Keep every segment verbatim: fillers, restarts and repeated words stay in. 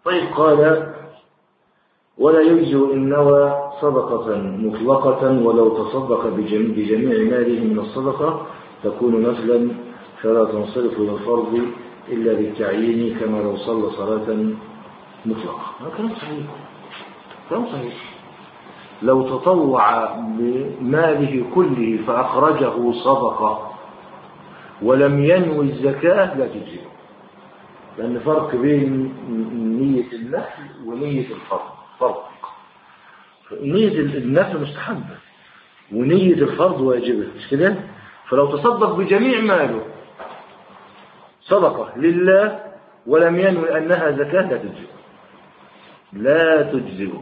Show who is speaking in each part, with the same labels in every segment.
Speaker 1: طيب قال ولا يجزئ إن نوى صدقة مطلقة ولو تصدق بجميع ماله من الصدقة تكون نفلا فلا تنصرف إلى الفرض إلا بالتعيين كما لو صلى صلاة مطلقة. هذا كلام صحيح، كلام صحيح. لو تطوع بماله كله فأخرجه صدقة ولم ينوي الزكاة لا تجزئ، لأن فرق بين نية النفل ونية الفرض فرق. نية النفل مستحبة ونية الفرض واجبة، مش كده؟ فلو تصدق بجميع ماله صدقة لله ولم ينوي أنها زكاة لا تجزئ، لا تجزئ.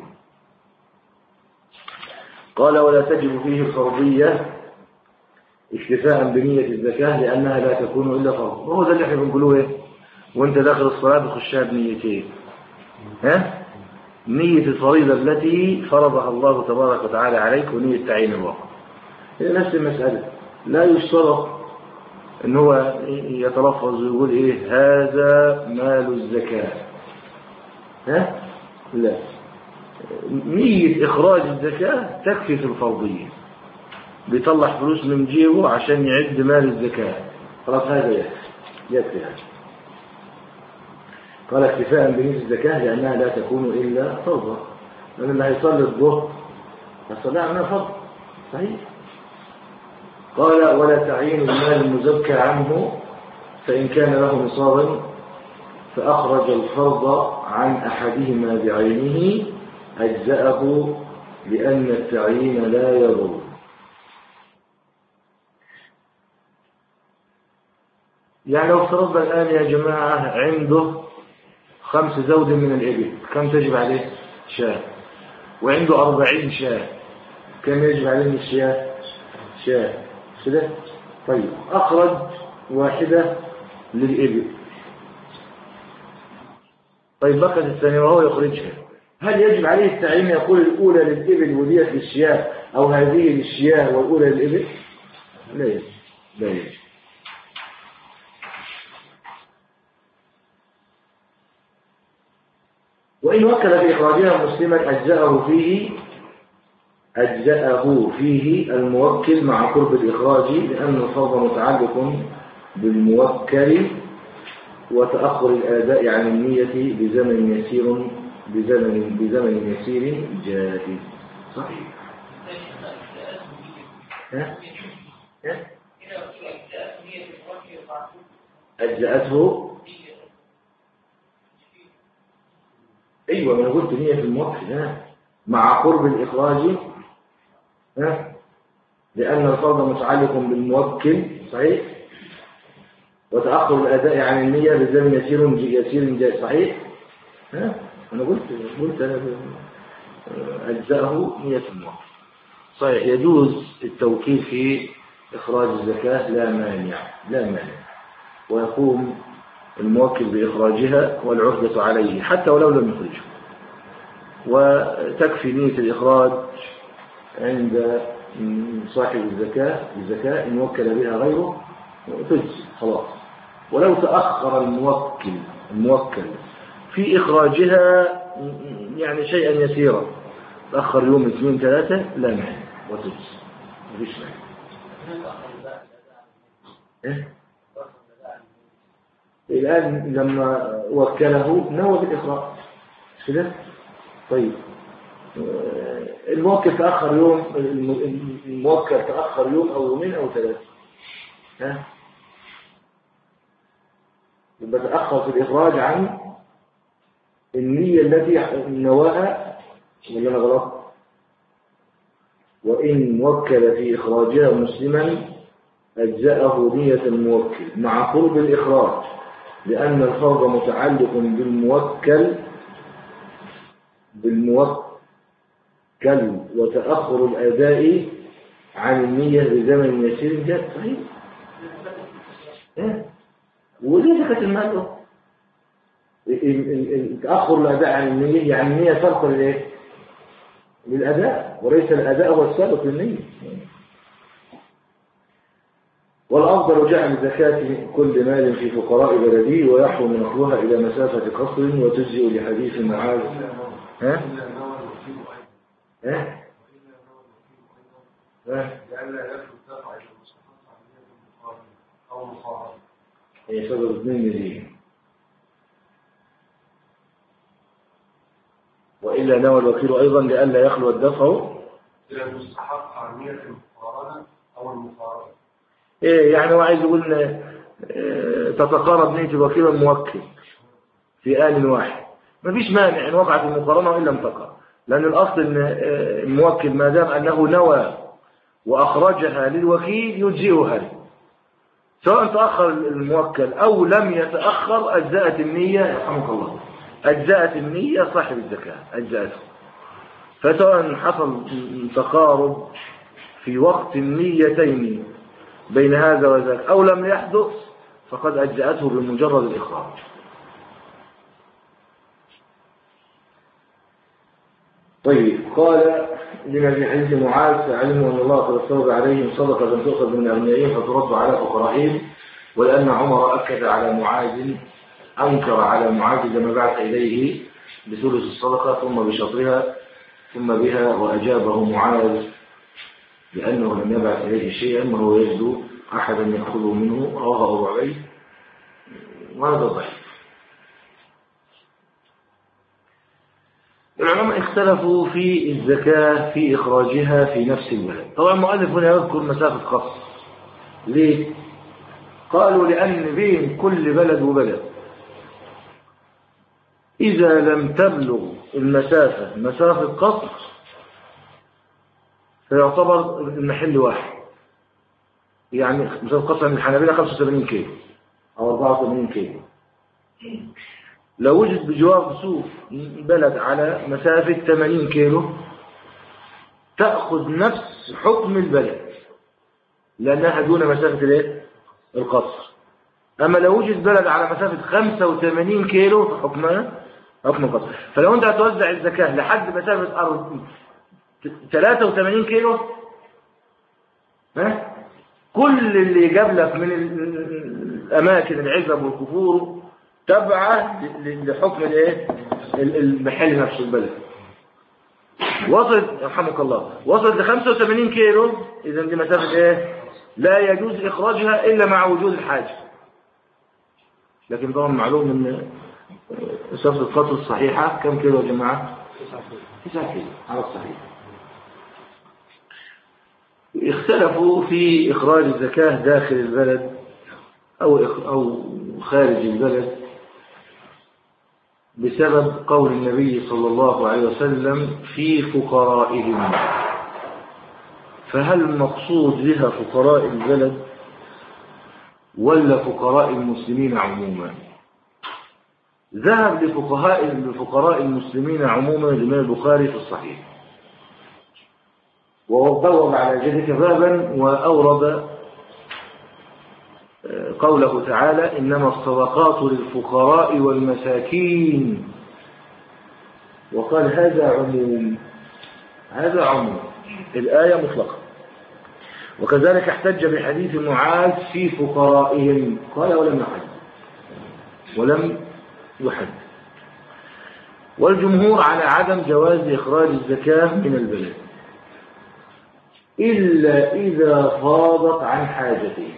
Speaker 1: قال ولا تجب فيه الفرضية اكتفاء بنية الزكاة لأنها لا تكون إلا فرض. وهو ده اللي احنا بنقوله ايه وانت داخل الصلاة بخشها بنيتين، ها؟ نية الفريضة التي فرضها الله تبارك وتعالى عليك ونية تعيين الوقت. هي نفس المسألة، لا يشترط ان هو يتلفظ ويقول ايه هذا مال الزكاة، ها؟ لا، نية إخراج الزكاة تكفي في الفرضية. بيطلع فلوس من جيبه عشان يعد مال الزكاة، خلاص هذا يكفي يكفي هذا. قال اكتفاء بنية الزكاة لأنها لا تكون إلا فرضا، لأن اللي هيصلي الظهر هيصلي عنها فرض صحيح. قال ولا تعيين المال المزكى عنه فإن كان له نصابا فأخرج الفرض عن أحدهما بعينه أجزأه لأن التعيين لا يضر. يعني لو افترضنا الآن يا جماعة عنده خمس زود من الإبل، كم تجب عليه؟ شاة. وعنده أربعين شاة، كم يجب عليه الشاة؟ شاة كده. طيب أخرج واحدة للإبل، طيب بقت الثانية وهو يخرجها، هل يجب عليه التعيين يقول الأولى للإبل وديت للشياه أو هذه للشياه والأولى للإبل؟ لا يجب، لا يجب. وإن وكل بإخراجها مسلما أجزأه فيه أجزأه فيه الموكل مع قرب الإخراج، لأن الفرض متعلق بالموكل وتأخر الآداء عن النية بزمن يسير بزمن بزمن يسير جائز. صحيح. ها؟ ها؟ أجزأته. أيوة ما قلت نية الموكل ها مع قرب الإخراج، ها؟ لأن الفرض متعلق بالموكل صحيح، وتأخر الأداء عن النية بزمن يسير يسير جائز. صحيح. ها؟ أنا قلت قلت أنا أجزاءه نية الموكل صحيح. يجوز التوكيل في إخراج الزكاة لا مانع، لا مانع، ويقوم الموكل بإخراجها والعهدة عليه حتى ولو لم يخرجه، وتكفي نية الإخراج عند صاحب الزكاة الزكاة إن وكل بها غيره تجزي خلاص. ولو تأخر الموكل الموكل في إخراجها يعني شيئا يسيرا، تأخر يوم اثنين ثلاثة لا مانع وتجزي، مفيش مانع. إيه؟ الآن لما وكله نوى بالإخراج كده. طيب الموكل تأخر يوم، الموكل تأخر يوم أو يومين أو ثلاثة، ها يبقى تأخر في الإخراج عن النية التي نواها، ولا أنا غلط؟ وإن وكل في إخراجها مسلما أجزأه نية الموكل مع قرب الإخراج، لأن الفرض متعلق بالموكل بالموكل وتأخر الأداء عن النية بزمن يسير جاء. صحيح. إيه؟ وليه كانت المال تأخر الأداء عن النية، يعني النية فرق للإيه؟ للأداء، وليس الأداء هو السابق للنية. والأفضل جعل زكاة كل مال في فقراء بلده ويحرم نقلها إلى مسافة قصر وتجزئ لحديث معاذ. ها؟ ها؟
Speaker 2: لألا يأكل الدفع إلى المصطفى عن أو مصارعة.
Speaker 1: هي سبب اثنين مليون. وإلا نوى الوكيل أيضا لألا يخلو الدفع
Speaker 2: إلى المستحق عن نية المقارنة أو المقارنة.
Speaker 1: إيه يعني هو عايز يقول إيه تتقارب نية الوكيل والموكل في آن واحد. مفيش مانع إن وقعت المقارنة وإن لم تقع، لأن الأصل إن الموكل ما دام أنه نوى وأخرجها للوكيل يجزئها له، سواء تأخر الموكل أو لم يتأخر أجزأت النية. يرحمك الله، أجزأت النية صاحب الزكاة أجزأته. فسواء حصل تقارب في وقت النيتين بين هذا وذاك أو لم يحدث فقد أجزأته بمجرد الإخراج. طيب، قال لما في حديث معاذ فعلموا أن الله قد افترض عليهم صدقة تؤخذ من أغنيائهم فترد على فقرائهم، ولأن عمر أكد على معاذ أنكر على معاذ لما بعث إليه بثلث الصدقة ثم بشطرها ثم بها، وأجابه معاذ لأنه لم يبعث إليه شيئا وهو يجد أحدا يأخذه منه، رواه أبو عبيد، وهذا ضعيف. العلماء اختلفوا في الزكاة في إخراجها في نفس البلد. طبعا المؤلف هنا يذكر مسافة قصر. ليه؟ قالوا لأن بين كل بلد وبلد إذا لم تبلغ المسافة مسافة قصر فيعتبر المحل واحد. يعني مسافة قصر من الحنابلة خمسة وثمانين كيلو أو أربعة وثمانين كيلو. لو وجد بجوار سوق بلد على مسافة ثمانين كيلو تأخذ نفس حكم البلد لأنها دون مسافة القصر. أما لو وجد بلد على مسافة خمسة وثمانين كيلو فحكمها حكم القصر. فلو أنت هتوزع الزكاة لحد مسافة أرض ثلاثة وثمانين كيلو، ها كل اللي جاب لك من الأماكن العزب والكفور تبعه لحكم الايه المحل نفسه البلد. وصلت رحمك الله وصلت ل خمسة وثمانين كيلو، اذا دي مسافه ايه لا يجوز اخراجها الا مع وجود الحاجه. لكن طبعا معلوم ان مسافه القطر الصحيحه كم كيلو يا جماعه؟ تسعة كيلو على الصحيح. اختلفوا في اخراج الزكاه داخل البلد او او خارج البلد بسبب قول النبي صلى الله عليه وسلم في فقرائهم. فهل المقصود بها فقراء البلد ولا فقراء المسلمين عموما؟ ذهب لفقهاء لفقراء المسلمين عموما الإمام البخاري في الصحيح، وبوب على ذلك بابا وأورد قوله تعالى إنما الصدقات للفقراء والمساكين، وقال هذا عموم، هذا عموم الآية مطلقة. وكذلك احتج بحديث معاذ في فقرائهم قال ولم يحد ولم يحد. والجمهور على عدم جواز إخراج الزكاة من البلد إلا إذا فاضت عن حاجتهم،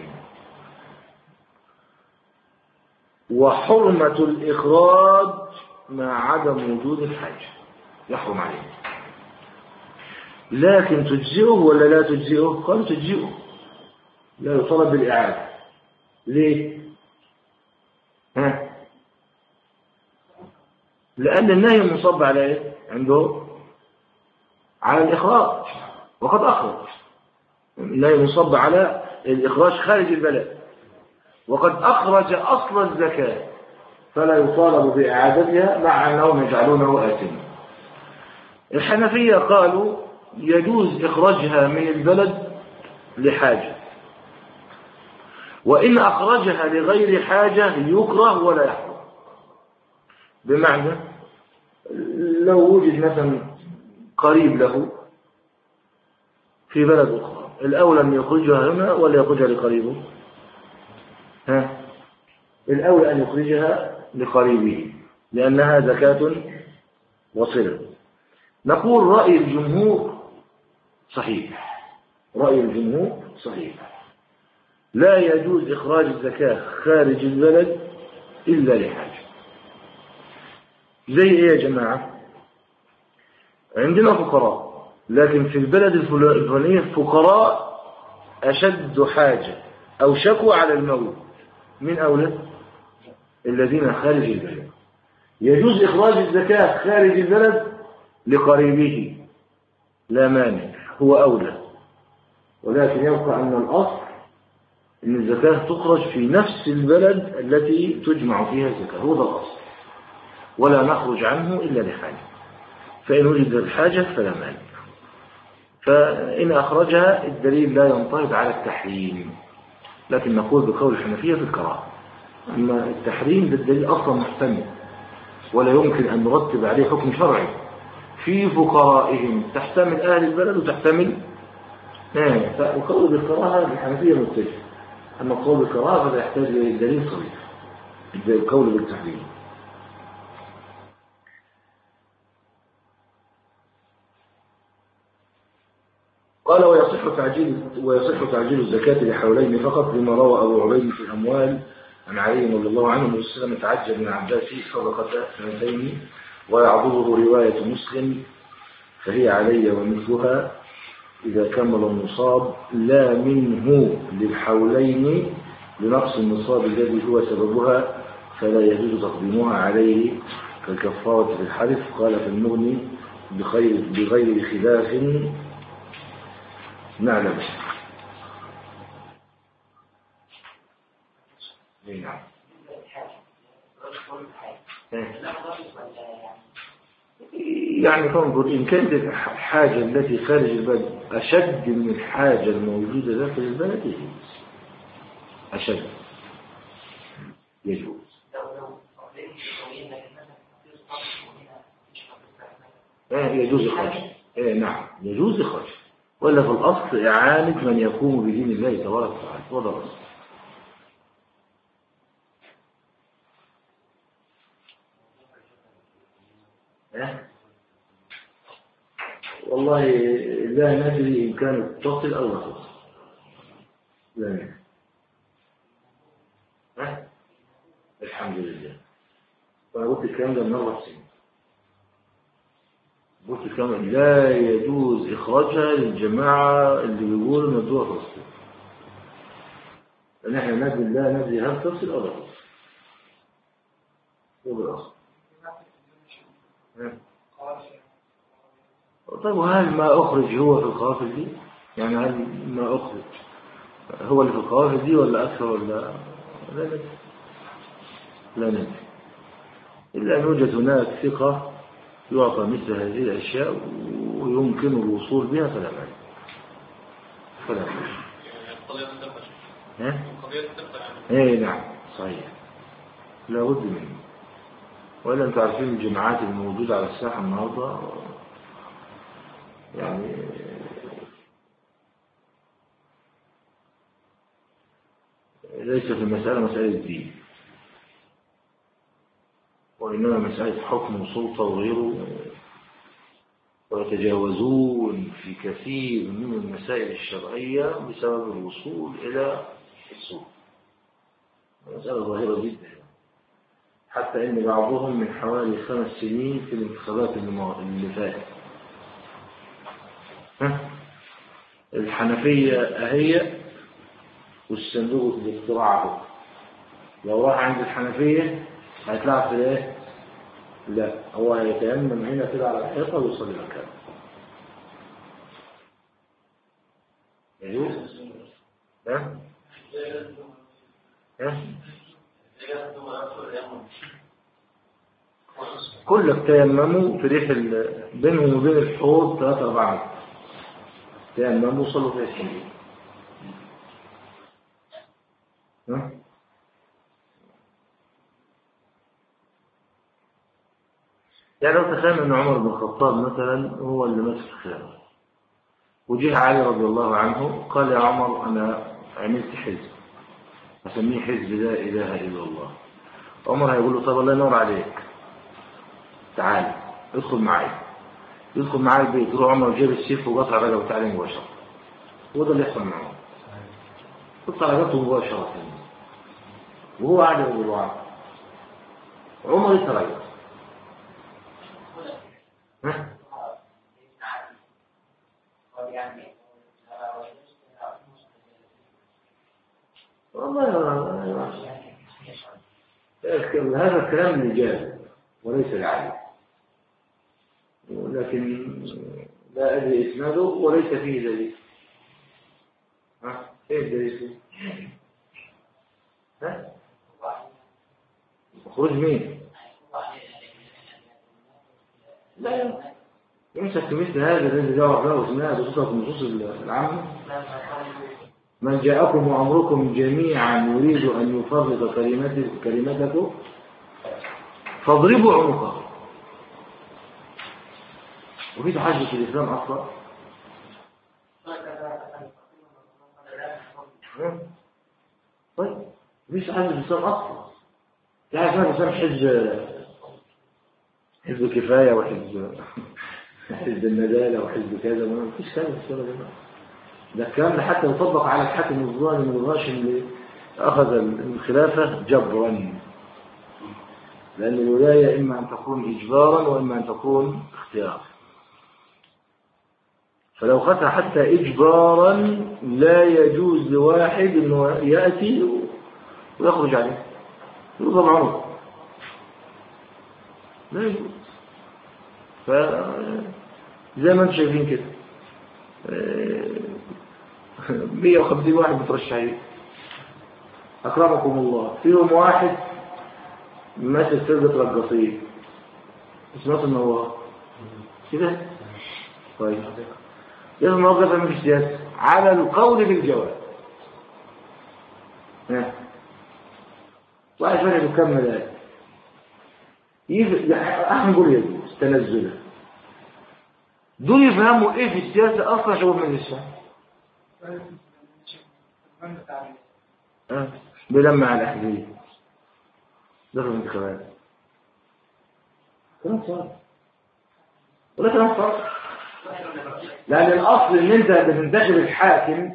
Speaker 1: وحرمة الإخراج مع عدم وجود الحاجة يحرم عليه. لكن تجزئه ولا لا تجزئه؟ قال تجزئه، لا يطلب بالإعادة. ليه؟ ها؟ لأن النهي منصب على إيه؟ عنده على الإخراج، وقد أخرج. النهي منصب على الإخراج خارج البلد، وقد أخرج أصل الزكاة فلا يطالب بإعادتها مع أنهم يجعلونه آثما. الحنفية قالوا يجوز إخراجها من البلد لحاجة، وإن أخرجها لغير حاجة يكره ولا يحرم. بمعنى لو وجد مثلا قريب له في بلد أخرى، الأولى أن يخرجها هنا ولا يخرجها لقريبه؟ ها الأولى أن يخرجها لقريبه لأنها زكاة وصلة. نقول رأي الجمهور صحيح، رأي الجمهور صحيح، لا يجوز إخراج الزكاة خارج البلد إلا لحاجة. زي إيه يا جماعة؟ عندنا فقراء لكن في البلد الفلانية فقراء أشد حاجة أو شكوى على الموت، من أولى الذين خارج البلد. يجوز إخراج الزكاة خارج البلد لقريبه لا مانع، هو أولى، ولكن يبقى أن الأصل أن الزكاة تخرج في نفس البلد التي تجمع فيها الزكاة، هو ده الأصل، ولا نخرج عنه إلا لحاجة، فإن وجد الحاجة فلا مانع. فإن أخرجها الدليل لا ينطبق على التحريم، لكن نقول بقول الحنفية في الكراهة. أما التحريم بالدليل أصلا محتمل ولا يمكن أن نرتب عليه حكم شرعي في فقرائهم، تحتمل أهل البلد وتحتمل آه وقول بالكراهة الحنفية متجه، أما قول بالكراهة فلا يحتاج إلى دليل صريح زي القول بالتحريم. قال ويصح تعجيل ويصح تعجيل الزكاة لحولين فقط، لما روى أبو عبيد في الأموال عن علي رضي الله عنه النبي صلى الله عليه وسلم تعجل من عباس صدقة سنتين، ويعضده رواية مسلم فهي علي ومثلها إذا كمل النصاب لا منه للحولين لنقص النصاب الذي هو سببها، فلا يجوز تقديمها عليه كالكفارة في الحلف. قال في المغني بغير بغير خلاف نعلم. نعم. يعني تنظر إن كانت الحاجة التي خارج البلد أشد من الحاجة الموجودة داخل البلد أشد يجوز. يجوز إخراج. نعم يجوز إخراج، ولا في الأصل إعانة من يقوم بدين الله تبارك وتعالى، وده الأصل. والله لا ندري إن كانت تصل أو لا تصل، لا ندري. ها؟ الحمد لله. وأنا قلت الكلام ده من أربع سنين، قلت الكلام لا يجوز إخراجها للجماعة اللي بيقولوا ندوها تصل، لأن احنا ندري لا ندري هل تصل أو لا تصل، هو بالأصل. طيب وهل ما أخرج هو في القوافل دي؟ يعني هل ما أخرج هو اللي في القوافل دي ولا أكثر ولا لا ندري، لا ندري إلا أن يوجد هناك ثقة يعطى مثل هذه الأشياء ويمكن الوصول بها فلا مانع، فلا مانع. ايه نعم صحيح، لا بد منه. وإلا أنتم عارفين الجماعات الموجودة على الساحة النهارده يعني ليس في المسألة مسألة دين، وإنما مسألة حكم وسلطة وغيره، ويتجاوزون في كثير من المسائل الشرعية بسبب الوصول إلى السوق. مسألة ظاهرة جدا، حتى إن بعضهم من حوالي خمس سنين في الانتخابات اللي فاتت الحنفية أهي والصندوق الاقتراع، لو راح عند الحنفية هيطلع في ايه؟ لا، هو هيتيمم هنا كده على الحيطة ويصلي مكانه. يجوز؟ ها؟ ها؟ كلك تيمموا في ريح بينهم وبين الحوض ثلاثة أربعة متر، تيمموا وصلوا في الحديد. ها؟ يعني لو تخيل أن عمر بن الخطاب مثلا هو اللي ماسك الخلافة، وجه علي رضي الله عنه قال يا عمر أنا عملت حزب أسميه حزب لا إله إلا الله. عمر هيقول له طب الله ينور عليك، تعال ادخل معايا. يدخل معايا البيت، يروح عمر جاب السيف وقطع رجله وتعالى مباشرة. وده اللي يحصل معه، قطع رجله مباشرة وهو قاعد يقول له عمر يتريق. ها؟ والله هذا الكلام رجال وليس العالم، ولكن لا أدري إسناده وليس فيه دليل. ها؟ إيه الدليل؟ ها؟ خروج مين؟ لا يمسك في مثل هذا الذي جاء له اسناد بصفة النصوص العامة. من جاءكم وأمركم جميعا يريد أن يفرق كلمته كلمته فاضربوا عنقه. وفي تحدث في الإسلام أصلا. طيب مفيش تحدث في الإسلام أصلا. يعني ما الإسلام حزب حزب كفاية وحزب حزب الندالة وحزب كذا، ما فيش كذا في السورة دي. ده الكلام ده حتى يطبق على الحاكم الظالم الغاشم اللي أخذ الخلافة جبرا، لأن الولاية إما أن تكون إجبارا وإما أن تكون اختيارا. فلو خدها حتى إجبارا لا يجوز لواحد أنه يأتي ويخرج عليه يضرب عنه، لا يجوز. فزي ما انتم شايفين كده مية وخمسين واحد مترشحين أكرمكم الله، فيهم واحد ماسك فرقة رقاصين اسمه النوار كده. طيب لازم نوقف من السياسة على القول بالجواب. واحد فرق بكم ذلك احنا نقول يجوز تنزله. دول يفهموا ايه في السياسة اصلا شباب من الشعب أه؟ بيلمع على الأحزية دخل الانتخابات كلام صار ولا كلام صار، لأن الأصل إن أنت بتنتخب الحاكم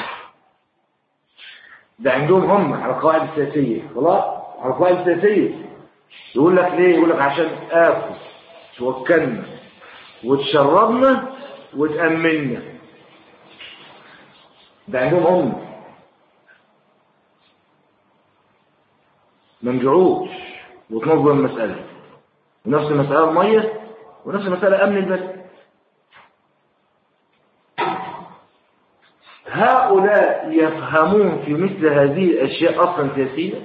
Speaker 1: ده عندهم هم على القواعد السياسية، خلاص على القواعد السياسية. يقول لك ليه؟ يقول لك عشان آخذ توكلنا وتشربنا وتأمننا، ده عندهم هم منجعوش وتنظم المسألة. ونفس المسألة المية ونفس المسألة أمن البلد. هؤلاء يفهمون في مثل هذه الأشياء أصلا سياسية.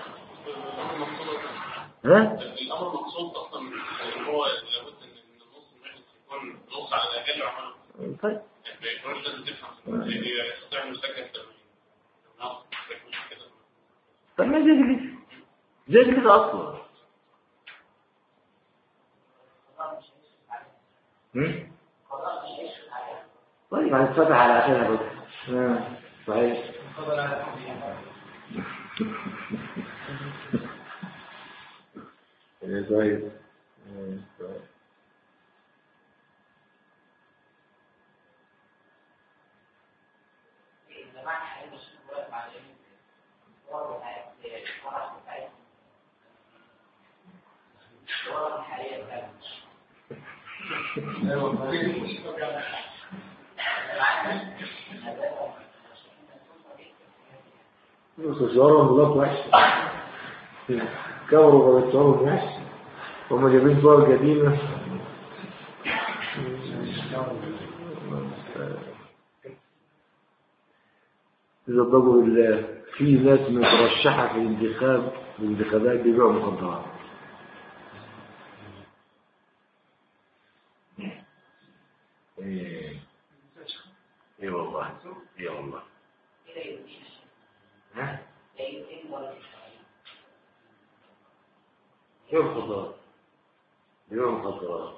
Speaker 1: ها؟
Speaker 3: الأمر مقصود أصلا اللي هو لابد إن النص المجلس يكون نص على الأقل عمله.
Speaker 1: طيب.
Speaker 3: ما يكونش لازم تفهم هي يستطيع إنه يسجل تمرين.
Speaker 1: طيب ما زي اللي زي اللي أصلا. هم؟ طيب هنتفتح على عشانها بس. ها صحيح. ايه طيب. صورهم بلوك وحش كوروا بلوك وحش هم جايبين صور قديمة إذا ضبوا بالله في ناس مترشحة في الانتخاب الانتخابات بيبيعوا مخدرات. ايه ايه والله ايه والله ها كيف مخدرات بيبيعوا مخدرات.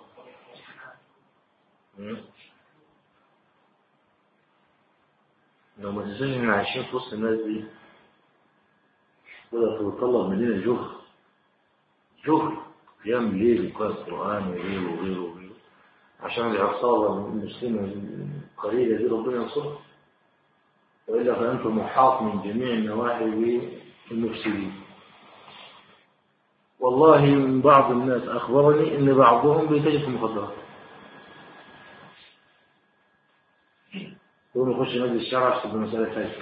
Speaker 1: لو ما تنساش ان عايشين في وسط الناس دي ولا تتطلب مننا جهد جهد قيام الليل وقراءة القرآن وغيره وغيره وغيره عشان العصابة المسلمة القليلة دي ربنا ينصرها، وإلا فأنتم محاط من جميع النواحي بالمفسدين. والله من بعض الناس أخبرني إن بعضهم بيتجه في المخدرات، يقوم يخش مجلس الشرع في مسألة فاسدة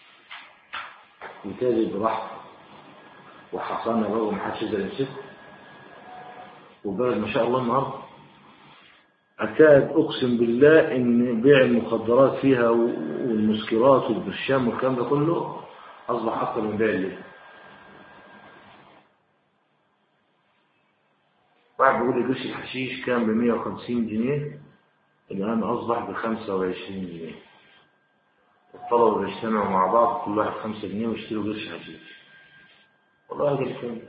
Speaker 1: يتاجر براحته وحصلنا بقى ومحدش يقدر يمسكه، وبلد ما شاء الله النهارده أكاد أقسم بالله إن بيع المخدرات فيها والمسكرات والبرشام والكلام ده كله أصبح أكثر من بيع الليل. واحد بيقول لي قرش الحشيش كان ب مية وخمسين جنيه الآن أصبح ب خمسة وعشرين جنيه. الطلبة بيجتمعوا مع بعض كل واحد خمسة جنيه ويشتروا قرش حشيش. والله قال كم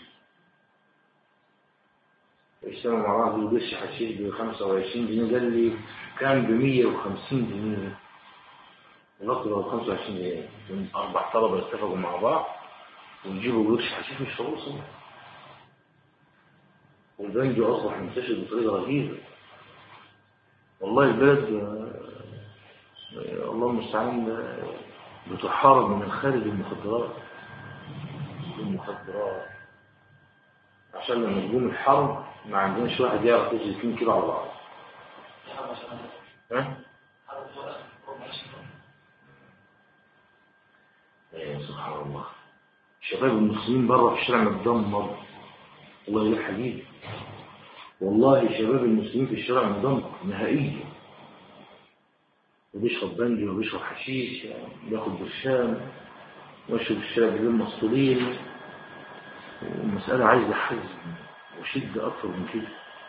Speaker 1: يجتمعوا مع بعض قرش حشيش ب خمسة وعشرين جنيه، قال لي كان ب مية وخمسين جنيه. نقدر خمسة وعشرين جنيه من أربع طلبة اتفقوا مع بعض ويجيبوا قرش حشيش مش فلوسهم. والبنجو أصبح منتشر بطريقة رهيبة. والله البلد الله المستعان بتحارب من الخارج المخدرات المخدرات عشان لما تقوم الحرب ما عندناش واحد يعرف يجي اثنين كيلو على بعض. ها؟ ايه سبحان الله. شباب المسلمين بره في الشارع متدمر. والله يا حبيبي والله شباب المسلمين في الشارع متدمر نهائيا. وبيشرب بنجي وبيشرب حشيش بياخد برشام ويشرب الشارع بالليل مسطولين. والمسألة عايزة حزم وشدة أكثر من كده.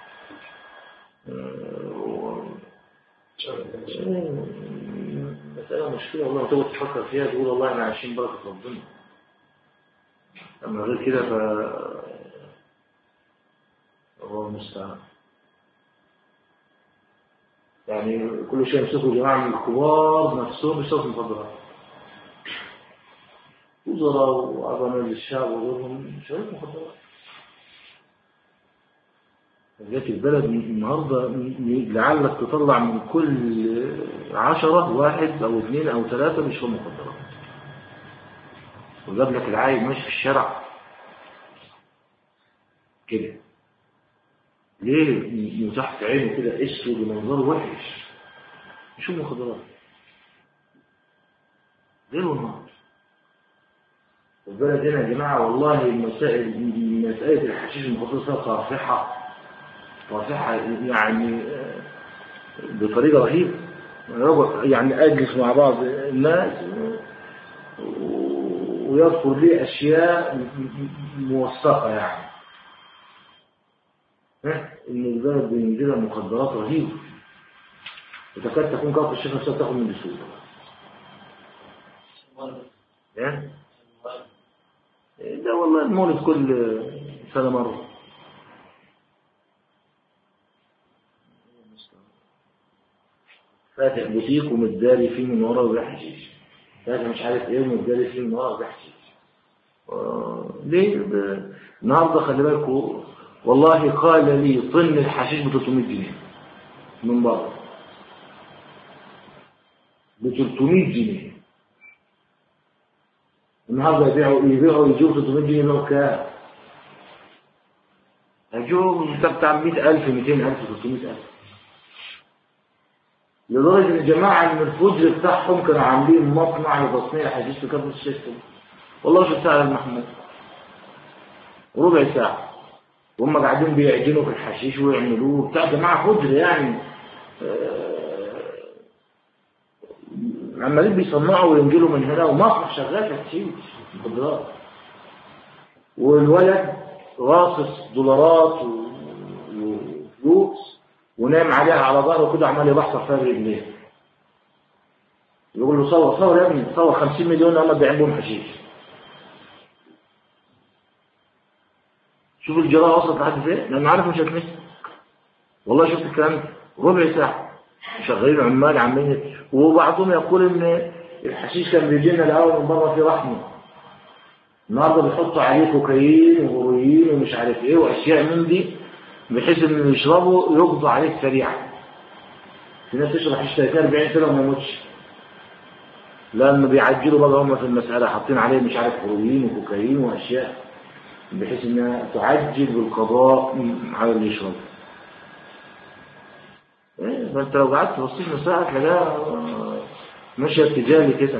Speaker 1: مسألة مشكلة والله تقعد تفكر فيها تقول والله احنا عايشين بركة ربنا. أما غير كده ف الله المستعان. يعني كل شيء يمسكوا جماعة من الكبار نفسهم بيشربوا مخدرات. وزراء وأعضاء مجلس الشعب وغيرهم شربوا مخدرات. جات البلد النهارده لعلك تطلع من كل عشرة واحد أو اثنين أو ثلاثة بيشربوا مخدرات. وجاب لك العايب ماشي في الشارع كده. ليه؟ وتحت عينه كده اسود ومنظره وحش شو مخدرات ليل ونهار. البلد هنا يا جماعه والله المسائل مساله الحشيش المخدرات صافحه صافحه يعني بطريقه رهيبه. يعني اجلس مع بعض الناس ويذكر لي اشياء موثقه يعني إن البلد بينزلها مخدرات رهيبة وتكاد تكون كافة الشيخ نفسها تاخد من بسهولة. إيه؟ لا والله المولد كل سنة مرة. فاتح بوتيك ومتداري فيه من ورا وبيع حشيش. فاتح مش عارف إيه ومتداري فيه من ورا وبيع حشيش. ليه؟ النهارده خلي بالكوا والله قال لي طن الحشيش ب ثلاثمية جنيه من بره ب ثلاثمية جنيه. النهارده يبيعوا يبيعوا يجيبوا ثلاثمية جنيه لو كام؟ هيجيبوا بتاع مئة ألف مئتين ألف ثلاثمية ألف. لدرجة إن الجماعة من الفجر بتاعهم كانوا عاملين مصنع لتصنيع حشيش في كفر الشيخ. والله شو ساعة المحمود ربع ساعة وهم قاعدين بيعجنوا في الحشيش ويعملوه بتاع جماعة فجر يعني عمالين بيصنعوا وينجلوا من هنا ومصنع شغال تحشيش مخدرات. والولد راصص دولارات وفلوس ونام عليها على ظهره كده عمال يبحثر فيها برجليه. يقول له صور صور يا ابني صور خمسين مليون هم بيعملوا حشيش. شوف الجراءة وصلت لحد فين لأنه عارف مش هتمسك. والله شفت الكلام ربع ساعة شغالين عمال عمالين. وبعضهم يقول ان الحشيش كان بيجي لنا الاول من بره في رحمه النهارده بيحطوا عليه كوكايين وهيروين ومش عارف ايه واشياء من دي، بحيث ان اللي يشربوا يقضوا عليه سريعا. في ناس تشرب حشيش ثلاثين أربعين سنه وما يموتش، لما بيعجلوا بقى هم في المساله، حاطين عليه مش عارف هيروين وكوكايين واشياء بحيث انها تعجل بالقضاء على اللي يشرب. ايه فانت لو قعدت تبصيش مساعد تلاقيها ماشيه اتجاهي كده.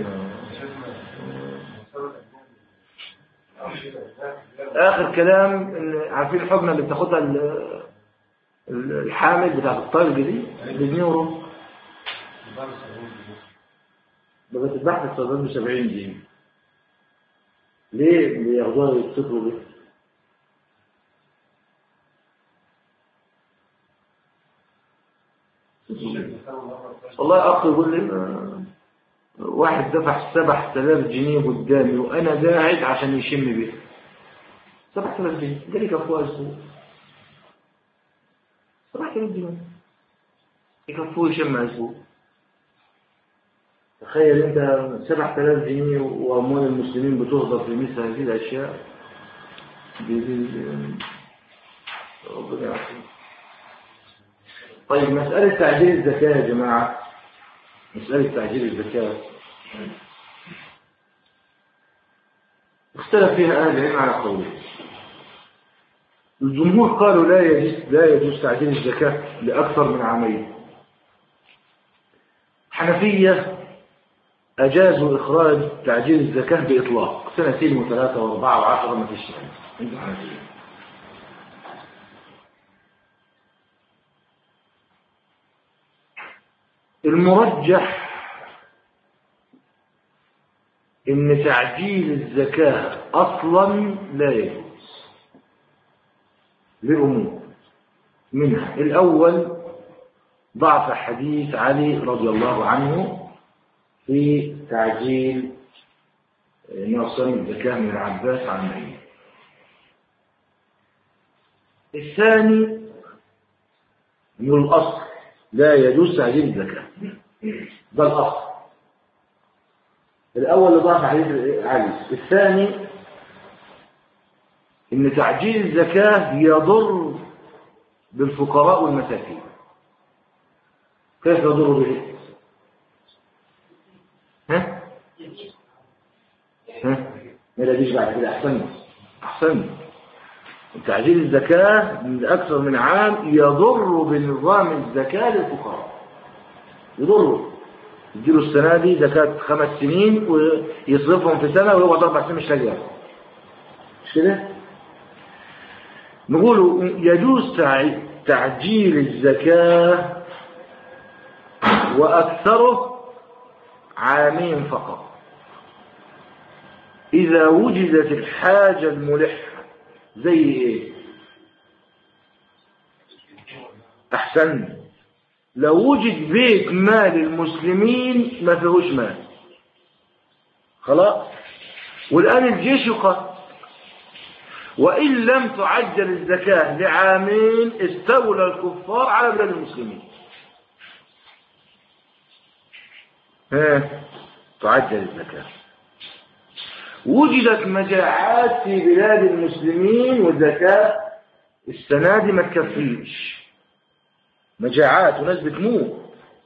Speaker 1: اخر كلام ان عارفين الحقنه اللي بتاخدها الحامل بتاعت الطلق دي بالنيورو بتتباع في الصيدليه ب سبعين جنيه. ليه بياخدوها يتصلوا بيه؟ والله اخ يقول لي واحد دفع سبعة آلاف جنيه قدامي وانا قاعد عشان يشم بيه. سبعة آلاف جنيه قال لي كفوه اسبوع. سبعة آلاف جنيه يكفوه يشم اسبوع. تخيل انت سبعة آلاف جنيه واموال المسلمين بتهدر في مثل هذه الاشياء. دي دي ربنا يعافيك. طيب مسألة تعجيل الزكاة يا جماعة، مسألة تعجيل الزكاة اختلف فيها أهل العلم على قولين. الجمهور قالوا لا يجوز لا يجوز تعجيل الزكاة لأكثر من عامين. حنفية أجازوا إخراج تعجيل الزكاة بإطلاق سنتين وثلاثة وأربعة وعشرة ما فيش شيء. عند حنفية. المرجح إن تعجيل الزكاة أصلا لا يجوز لأمور. منها الأول ضعف حديث علي رضي الله عنه في تعجيل نقصان الزكاة من العباس عن معين. الثاني من الأصل لا يجوز تعجيل الزكاة، ده الأصل. الأول ضعف حديث علي. الثاني إن تعجيل الزكاة يضر بالفقراء والمساكين. كيف يضر به؟ ها؟ ها؟ ما يجيش بعد كده. أحسن أحسن تعجيل الزكاة من أكثر من عام يضر بنظام الزكاة للفقراء. يضر يديله السنة دي زكاة خمس سنين ويصرفهم في سنة ويقعد أربع سنين مش لاقي. مش كده؟ نقول يجوز تعجيل الزكاة وأكثره عامين فقط إذا وجدت الحاجة الملحة. زي إيه؟ أحسن لو وجد بيت مال المسلمين ما فيهوش مال خلاص، والآن الجيش يقاتل، وإن لم تعجل الزكاة لعامين استولى الكفار على بلاد المسلمين. ها تعجل الزكاة. وجدت مجاعات في بلاد المسلمين والزكاة السنة دي ما تكفيش، مجاعات وناس بتموت،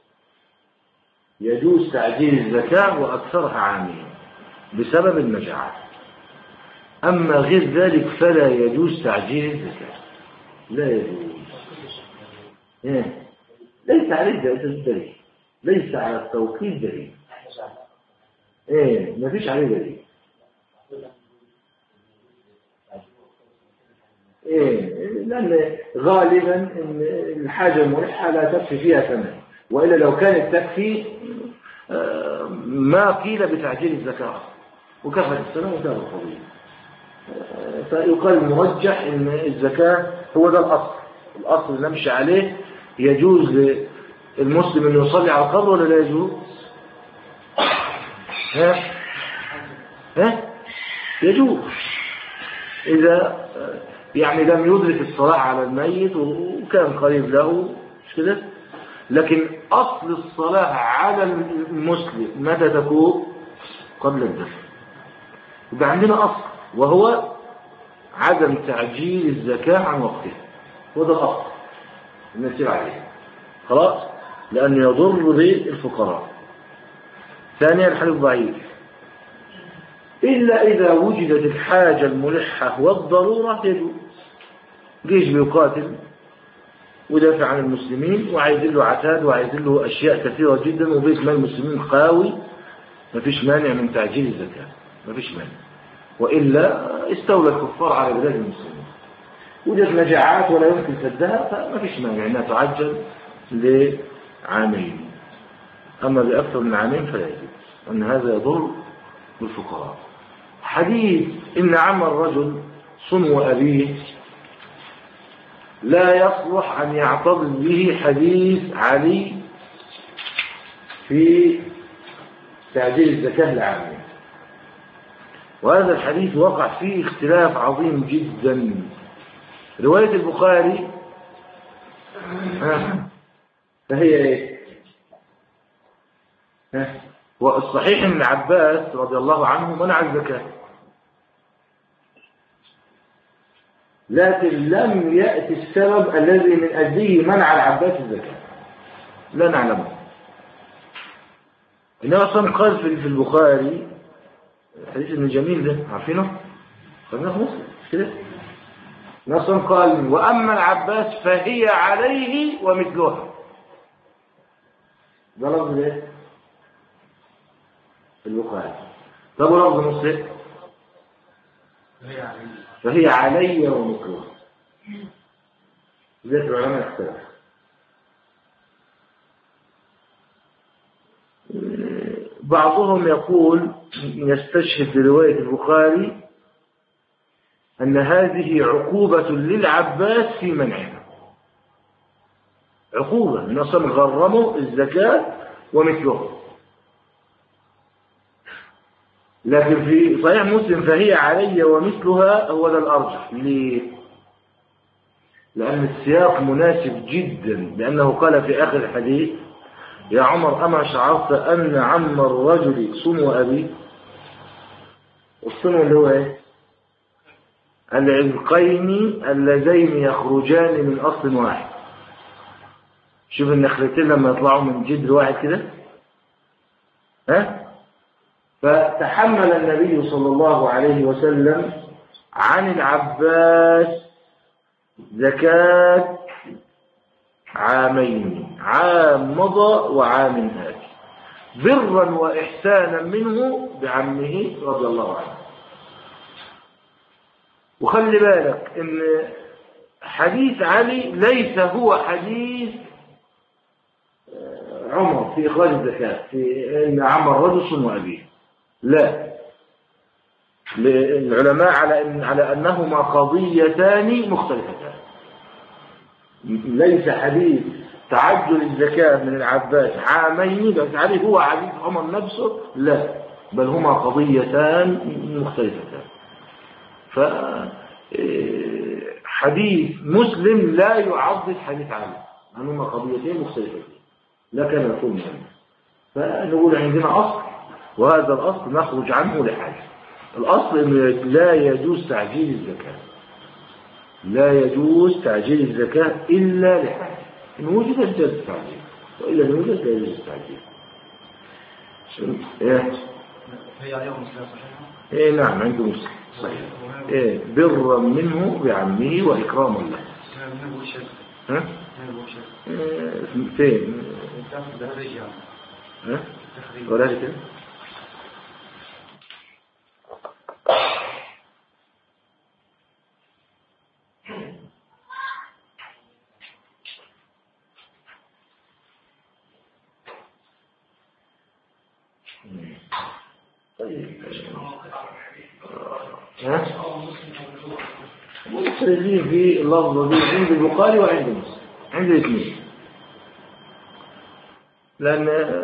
Speaker 1: يجوز تعجيل الزكاة وأكثرها عامين بسبب المجاعات. أما غير ذلك فلا يجوز تعجيل الزكاة، لا يجوز. إيه؟ ليس عليه دليل، ليس على التوكيد دليل. إيه ما فيش عليه دليل. إيه لأن غالبا إن الحاجة الملحة لا تكفي فيها ثمن، وإلا لو كانت تكفي ما قيل بتعجيل الزكاة وكفت السنة وكفت القضية. فيقال المرجح إن الزكاة هو ده الأصل، الأصل اللي نمشي عليه. يجوز للمسلم أن يصلي على القبر ولا لا يجوز؟ ها؟ ها؟ يجوز إذا يعني لم يدرك الصلاة على الميت وكان قريب له، مش كده؟ لكن أصل الصلاة على المسلم متى تكون؟ قبل الدفن. يبقى عندنا أصل وهو عدم تعجيل الزكاة عن وقتها، وده الأصل النسير عليه خلاص، لأنه يضر بالفقراء. ثانيا الحديث ضعيف إلا إذا وجدت الحاجة الملحة والضرورة يجوز. جيش بيقاتل ودافع عن المسلمين وعايز له عتاد وعايز له أشياء كثيرة جدا وبيت مال المسلمين قوي، ما فيش مانع من تعجيل الزكاة، ما فيش مانع. وإلا استولى الكفار على بلاد المسلمين، وجدت مجاعات ولا يمكن سدها، فما فيش مانع أنها تعجل لعامين. أما بأكثر من عامين فلا يجوز، أن هذا يضر بالفقراء. حديث إن عم الرجل صنو أبيه لا يصلح أن يعتضد به حديث علي في تعجيل الزكاة لعامين، وهذا الحديث وقع فيه اختلاف عظيم جدا. رواية البخاري فهي ايه؟ والصحيح ان العباس رضي الله عنه منع الزكاة، لكن لم يأتي السبب الذي من أجله منع العباس الزكاة، لا نعلمه. إنما أصلا قال في البخاري الحديث ابن جميل ده عارفينه؟ خلينا في مسلم كده. نصا قال وأما العباس فهي عليه ومثلها. ده لفظ ايه؟ في البخاري. طب ولفظ مسلم فهي علي ومثلها. ذات العلماء اختلف. بعضهم يقول يستشهد برواية البخاري أن هذه عقوبة للعباس في منعها، عقوبة من أصلا غرموا الزكاة ومثله. لكن في صحيح مسلم فهي علي ومثلها هو ده الأرجح. ليه؟ لأن السياق مناسب جدا، لأنه قال في آخر الحديث يا عمر أما شعرت أن عم الرجل صنو أبي؟ والصنو اللي هو ايه؟ العزقين اللذين يخرجان من أصل واحد. شوف النخلتين لما يطلعوا من جدر واحد كده، ها؟ فتحمل النبي صلى الله عليه وسلم عن العباس زكاة عامين، عام مضى وعام آتي، برا وإحسانا منه بعمه رضي الله عنه. وخلي بالك ان حديث علي ليس هو حديث عمر في إخراج الزكاة في ان عم الرجل صنو أبيه، لا، العلماء على ان على انهما قضيتان مختلفتان. ليس حديث تعجل الزكاة من العباس عامين بس عليه هو حديث عمر نفسه، لا، بل هما قضيتان مختلفتان. فحديث مسلم لا يعضد حديث علي، هما قضيتين مختلفتين لا كان يكون منه. فنقول عندنا أصل، وهذا الأصل نخرج عنه لحاجة. الأصل أنه لا يجوز تعجيل الزكاة، لا يجوز تعجيل الزكاة إلا لحاجة. إن وجد جاز التعجيل، وإلا لم يوجد لا يجوز التعجيل. إيه؟
Speaker 2: هي عليهم مسلم صحيح؟
Speaker 1: إيه نعم عنده مسلم صحيح. إيه برا منه بعمه وإكراما له. ها؟ إيه فين؟ ها؟ ولا كده؟ ها؟ مخرجين في اللفظة دي عند البخاري وعند مسلم، عند الاثنين. لأن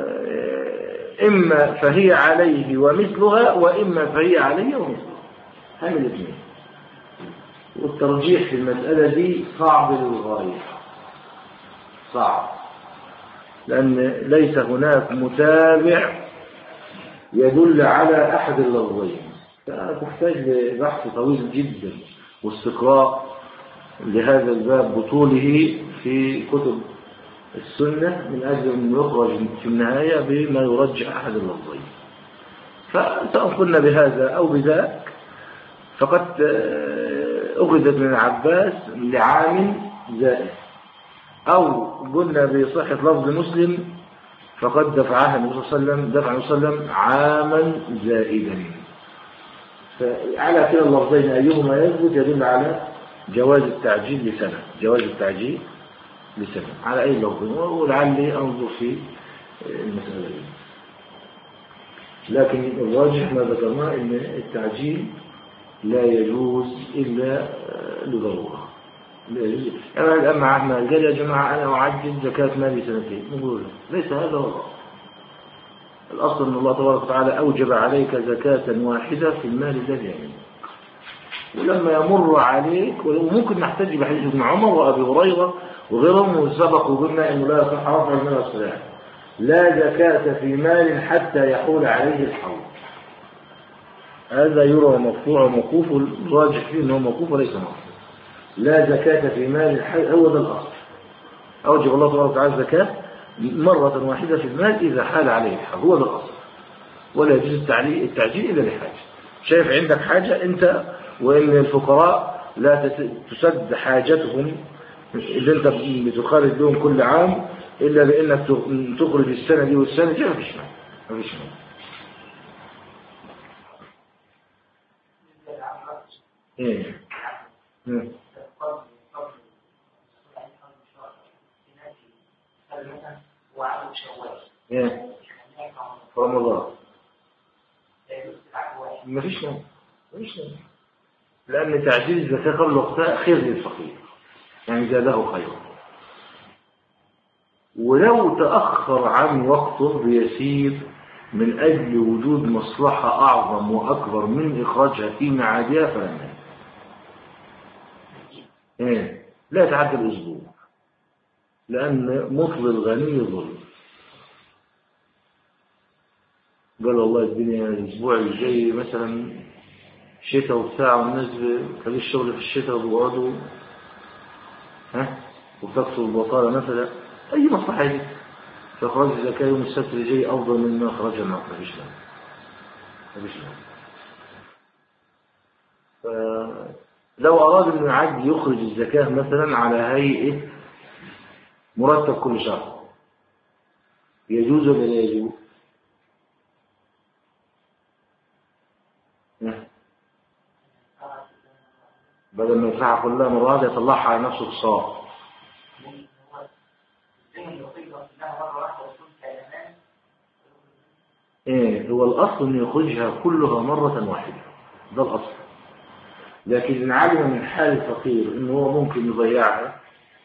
Speaker 1: إما فهي عليه ومثلها وإما فهي عليه ومثلها، هم الاثنين. والترجيح في المسألة دي صعب للغاية، صعب، لأن ليس هناك متابع يدل على أحد اللفظين. تحتاج لبحث طويل جدا واستقراء لهذا الباب بطوله في كتب السنة من أجل أن يخرج في النهاية بما يرجح أحد اللفظين. فسواء قلنا بهذا أو بذاك فقد أخذت من العباس لعام زائد، أو قلنا بصحة لفظ مسلم فقد دفعها النبي صلى الله عليه وسلم دفع النبي صلى الله عليه وسلم عاما زائدا. فعلى كلا اللفظين أيهما يثبت يدل على جواز التعجيل لسنة، جواز التعجيل لسنة على أي لفظ، ولعلي أنظر في المسألة دي. لكن الراجح ما ذكرناه أن التعجيل لا يجوز إلا لضرورة. أنا الآن معنا قال يا جماعة أنا أعجل زكاة مالي سنتين، نقول ليس هذا هو الأصل. الأصل أن الله تبارك وتعالى أوجب عليك زكاة واحدة في المال الذي يملك، ولما يمر عليك، وممكن نحتاج بحديث ابن عمر وأبي هريرة وغيرهم وسبقوا قلنا أنه لا يصح رفع المال الصلاة، لا زكاة في مال حتى يحول عليه الحول. هذا يرى مرفوع وموقوف، الراجح فيه أنه موقوف وليس مرفوع. لا زكاة في مال الحي، هو ده الأصل. أوجب الله تبارك وتعالى الزكاة مرة واحدة في المال إذا حال عليه الحول، هو ده الأصل. ولا يجوز التعجيل إلا لحاجة. شايف عندك حاجة أنت، وإن الفقراء لا تسد حاجتهم اللي أنت بتخرج لهم كل عام إلا بأنك تخرج السنة دي والسنة دي، ما فيش مال، ما فيش مال. إيه إيه إيه رمضان ما فيش مال، ما فيش مال، لأن تعجيل الزكاة قبل وقتها خير للفقير، يعني زاده خيرا. ولو تأخر عن وقته بيسير من أجل وجود مصلحة أعظم وأكبر من إخراجها في معادها فلا مانع. إيه لا يتعدى الأسبوع، لأن مطل الغني ظلم. قال والله الدنيا الأسبوع الجاي مثلا شتاء وبتاع، والناس كان الشغل في الشتاء وبيقعدوا ها وتكسر البطالة مثلا، أي مصلحة دي، فإخراج الزكاة يوم السبت اللي جاي أفضل مما إخراجها النهارده، ما فيش مانع، ما فيش مانع. فلو أراد أن يعد يخرج الزكاة مثلا على هيئة مرتب كل شهر، يجوز ولا لا يجوز؟ بدل ما يدفعها كلها مرة واحدة يطلعها على نفسه اقساط. ايه هو الأصل أن يخرجها كلها مرة واحدة، ده الأصل. لكن إن علم من حال الفقير أنه هو ممكن يضيعها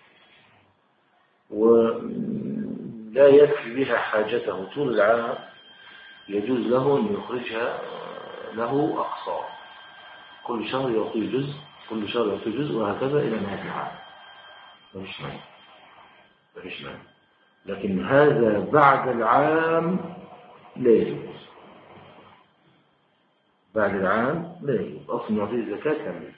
Speaker 1: ولا يكفي بها حاجته طول العام، يجوز له أن يخرجها له أقساط، كل شهر يعطيه جزء، كل شهر يعطيه جزء، وهكذا إلى نهاية العام، مفيش مانع، مفيش مانع. لكن هذا بعد العام لا يجوز، بعد العام لا يجوز، أصلا يعطيه الزكاة كاملة.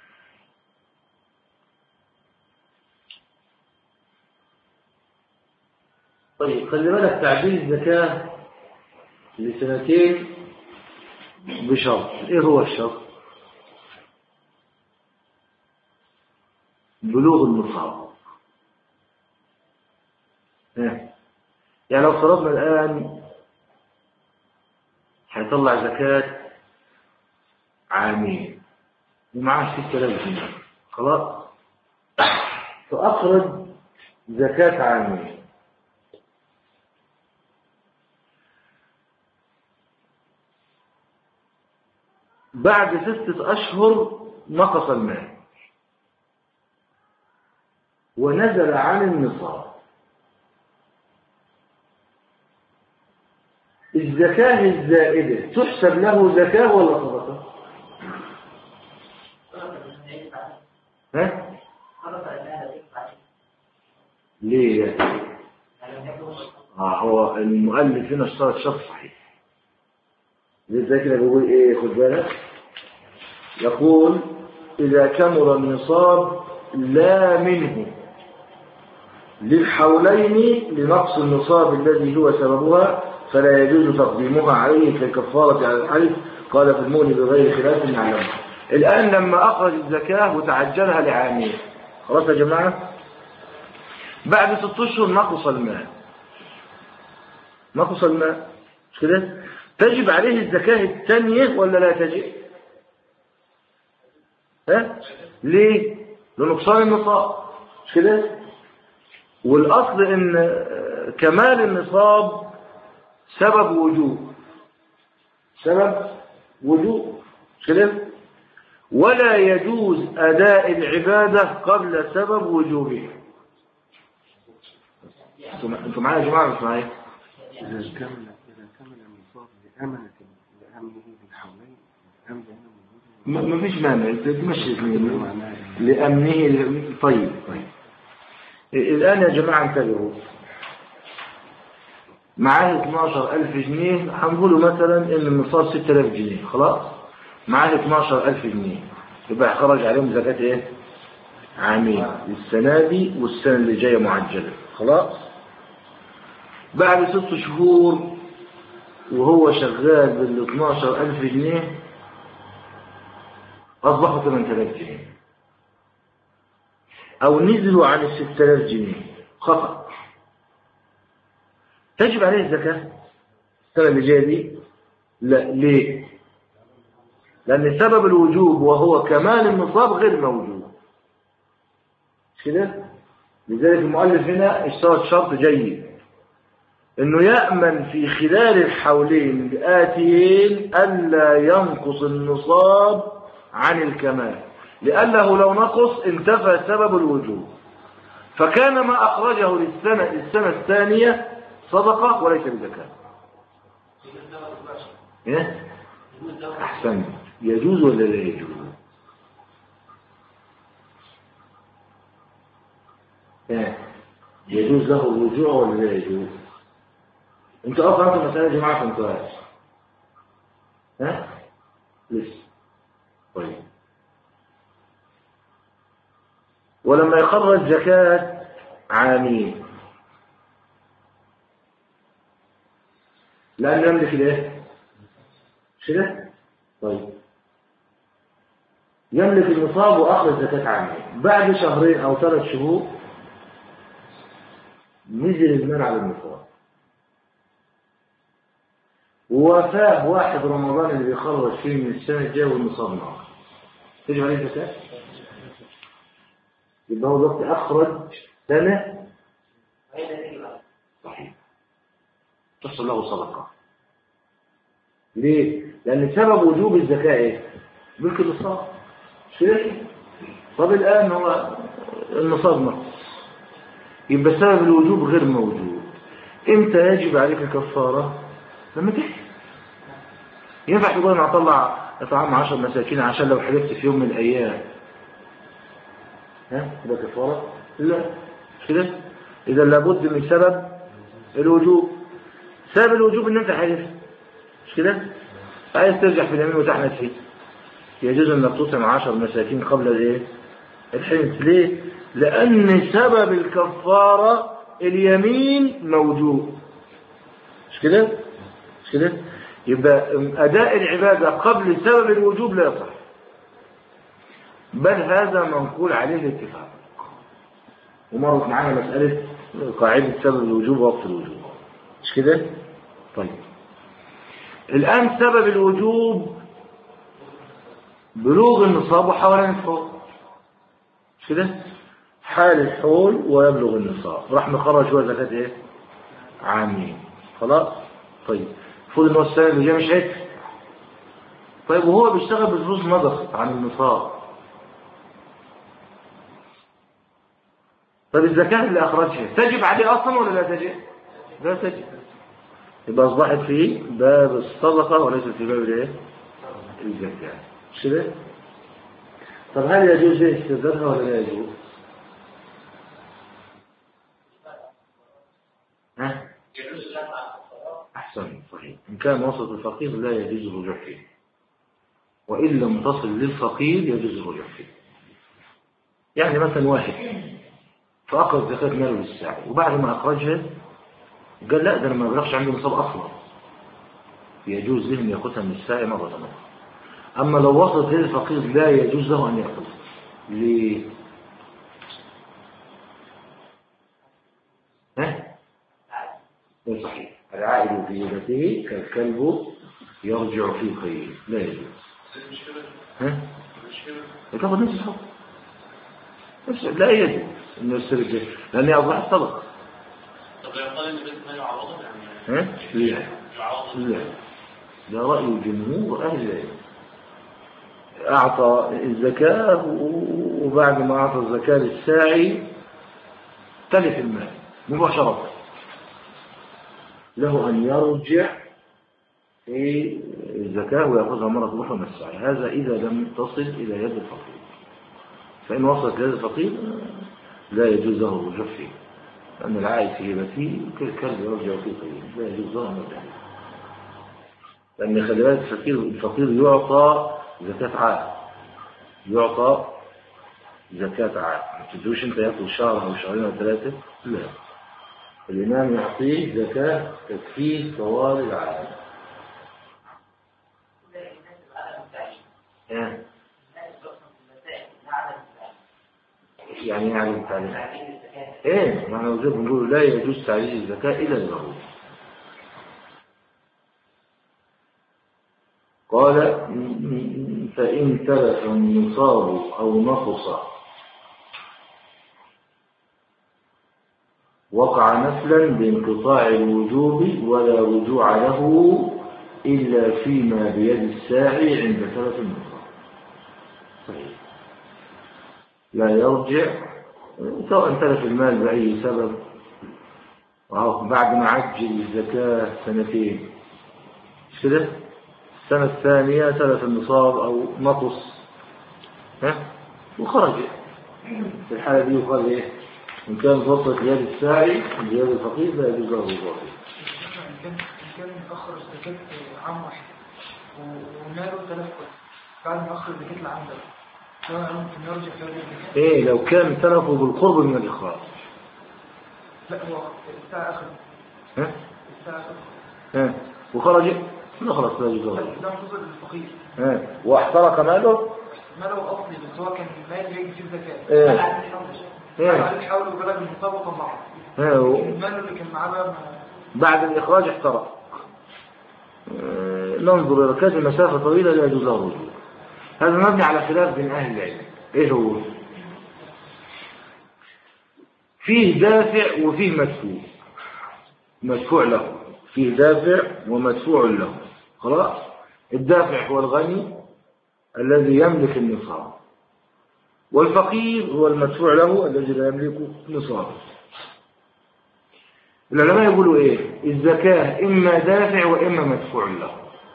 Speaker 1: طيب خلي بالك، تعجيل الزكاة لسنتين بشرط. ايه هو الشرط؟ بلوغ النصاب. ايه يعني لو فرضنا الآن هيطلع زكاة عامين ومعاه ستة آلاف جنيه، خلاص فأخرج زكاة عامين، بعد ستة أشهر نقص المال ونزل عن النصاب، الزكاة الزائدة تحسب له زكاة ولا صدقة؟ ها؟ ليه؟ آه هو المؤلف هنا اشترط شرط صحيح، لذلك كده بيقول ايه، خد بالك يقول إذا كمل النصاب لا منه للحولين لنقص النصاب الذي هو سببها فلا يجوز تقديمها عليه كالكفارة على الحلف. قال في المغني بغير خلاف نعلمه. الآن لما أخرج الزكاة وتعجلها لعامين، خلاص يا جماعة، بعد ست أشهر نقص الماء، نقص الماء مش كده؟ تجب عليه الزكاة الثانية ولا لا تجب؟ ها؟ ليه؟ لنقصان النصاب مش كده؟ والأصل إن كمال النصاب سبب وجوب، سبب وجوب مش كده؟ ولا يجوز أداء العبادة قبل سبب وجوبها. أنتم معايا يا جماعة مش معايا؟
Speaker 2: إذا كمل إذا كمل النصاب لأمنة لأمنه بالحولين أمن
Speaker 1: ما فيش مانع تمشي لأمنه. طيب طيب الآن يا جماعة انتبهوا، معاه اثناشر ألف جنيه، هنقوله مثلا إن النصاب ستة آلاف جنيه، خلاص معاه اثناشر ألف جنيه، يبقى خرج عليهم زكاة إيه؟ عامين، السنة دي والسنة اللي جاية معجلة، خلاص. بعد ست شهور وهو شغال بال اثناشر ألف جنيه أصبحوا ثمانية آلاف جنيه أو نزلوا عن ال ستة آلاف جنيه خطأ، تجب عليه الزكاة السنة اللي جاية دي؟ لا. ليه؟ لأن سبب الوجوب وهو كمال النصاب غير موجود مش كده؟ لذلك المؤلف هنا اشترط شرط جيد، انه يأمن في خلال الحولين الآتيين ألا ينقص النصاب عن الكمال، لأنه لو نقص انتفى سبب الوجوب، فكان ما أخرجه للسنة السنة الثانية صدقة وليس بزكاة. إيه؟ أحسن، يجوز ولا لا يجوز؟ إيه؟ يجوز له الرجوع ولا لا يجوز؟ انتوا أصلا في المسألة يا جماعة فهمتوهاش؟ ها؟ لسه. طيب ولما يخرج زكاة عامين لأن يملك الايه؟ مش كده؟ طيب يملك النصاب وأخرج زكاة عامين، بعد شهرين أو ثلاث شهور نزل المال على النصاب، ووفاه واحد رمضان اللي بيخرج فيه من السنة الجاية والنصاب ناقص، تجب عليه الزكاة؟ يبقى هو الوقت أخرج سنة صحيح تصل له صدقة. ليه؟ لأن سبب وجوب الزكاة إيه؟ ملك النصاب مش كده؟ طب الآن هو النصاب نقص، يبقى سبب الوجوب غير موجود. إمتى يجب عليك كفارة؟ لما تحكي. ينفع تقول أنا أطلع إطعام عشر مساكين عشان لو حلفت في يوم من الأيام ها تبقى كفارة؟ لا مش كده؟ إذا لابد من سبب الوجوب. سبب الوجوب إن أنت حلف مش كده؟ عايز ترجع في اليمين وتحنث فيه، يجوز أنك تطعم عشر مساكين قبل الإيه؟ الحنث. ليه؟ لأن سبب الكفارة اليمين موجود مش كده؟ مش كده؟ يبقى أداء العبادة قبل سبب الوجوب لا يصح، بل هذا منقول عليه الاتفاق. ومرت معانا مسألة قاعدة سبب الوجوب ووقت الوجوب مش كده؟ طيب الآن سبب الوجوب بلوغ النصاب وحوالين الحول مش كده؟ حال الحول ويبلغ النصاب راح نخرج هو زكاة ايه؟ عامين، خلاص. طيب المفروض ان هو السنة اللي جايه مش هيك. طيب وهو بيشتغل بفلوس نقصت عن النصاب، طيب الزكاة اللي أخرجها تجب عليه أصلا ولا لا تجب؟ لا تجب. يبقى أصبحت في باب الصدقة وليس في باب الايه؟ الزكاة مش كده؟ طب هل يجوز استردادها ولا لا يجوز؟ ها؟ أحسن صحيح، إن كان وسط الفقير لا يجوز الرجوع فيه. وإن لم تصل للفقير يجوز الرجوع فيه. يعني مثلا واحد فأخرج زكاة ماله للساعي، وبعد ما أخرجها قال لا ده أنا ما بلغش عنده نصاب أصلا، يجوز لهم يأخذها من الساعي مرة أخرى. أما لو وصلت للفقير لا يجوز له أن يأخذها. ليه؟ ها؟ ده صحيح. العائد في هبته كالكلب يرجع في قيله، لا يجوز. ها؟ يتاخذ نفس الحكم. لا يجوز انه يسترجع لأن أصبحت صدقة.
Speaker 3: طب لا يقال ان بيت ما يعوضه
Speaker 1: ها؟
Speaker 3: يعني؟
Speaker 1: لا لا، ده رأي جمهور أهل العلم. أعطى الزكاة وبعد ما أعطى الزكاة للساعي تلف المال مباشرة، له أن يرجع في الزكاة ويأخذها مرة أخرى من الساعي. هذا إذا لم تصل إلى يد الفقير. فإن وصلت إلى يد الفقير لا يجوز له الرجوع فيه، لأن العائد في هبته كالكلب يرجع في قيله، لا يجوز له أن يرجع. لأن خلي بالك الفقير الفقير يعطى زكاة عام، يعطى زكاة عام. ما تدوش أنت يأخذ شهر أو شهرين أو ثلاثة، لا، الإمام يعطيه زكاة تكفيه طوال العام. يعني يعني التعليم ايه ما احنا وزير بنقول لا يجوز تعليل الزكاة إلى الضرورة. قال فإن تلف النصاب أو نقص وقع نفلا بانقطاع الوجوب ولا رجوع له إلا فيما بيد الساعي عند تلف النصاب. صحيح، لا يرجع سواء تلف المال بأي سبب، بعد ما عجل الزكاة سنتين مش كده، السنة الثانية تلف النصاب أو نقص ها وخرج، في الحالة دي يقال إيه؟ إن كان وصلت ليد الساعي ليد الفقير لا يجوز له الرجوع.
Speaker 2: إن كان أخر الزكاة عام واحد وماله ثلاث كويس بعد ما أخر الزكاة العام ده ممكن يرجع في الزكاة؟
Speaker 1: إيه لو كان تلفه بالقرب من الإخراج.
Speaker 2: لا هو الساعة أخر
Speaker 1: ها
Speaker 2: الساعة أخر
Speaker 1: ها وخرج لا خلاص لا يجوز له.
Speaker 2: ده متصل بالفقير
Speaker 1: ها واحترق ماله
Speaker 2: ماله أصلي بس هو كان مال يجي فيه الزكاة.
Speaker 1: إيه
Speaker 2: إيه حاولوا بلد المطابقة معه. المال اللي كان معاه بقى
Speaker 1: بعد الإخراج احترق. ننظر إلى كانت المسافة طويلة لا يجوز له الرجوع. هذا مبني على خلاف بين أهل العلم. إيه هو؟ فيه دافع وفيه مدفوع. مدفوع له، فيه دافع ومدفوع له. خلاص، الدافع هو الغني الذي يملك النصاب، والفقير هو المدفوع له الذي لا يملك نصابه. العلماء يقولوا ايه؟ الزكاة اما دافع واما مدفوع له،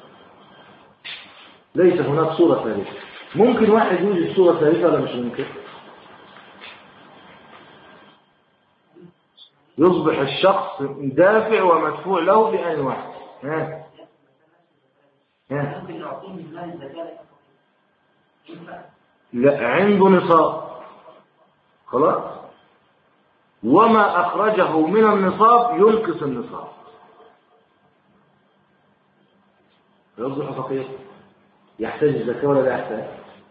Speaker 1: ليس هناك صورة ثالثة. ممكن واحد يوجد صورة ثالثة ولا مش ممكن؟ يصبح الشخص دافع ومدفوع له بآن واحد. ها ها لا، عنده نصاب خلاص، وما أخرجه من النصاب ينقص النصاب، يصبح فقير. يحتاج الزكاة ولا لا يحتاج؟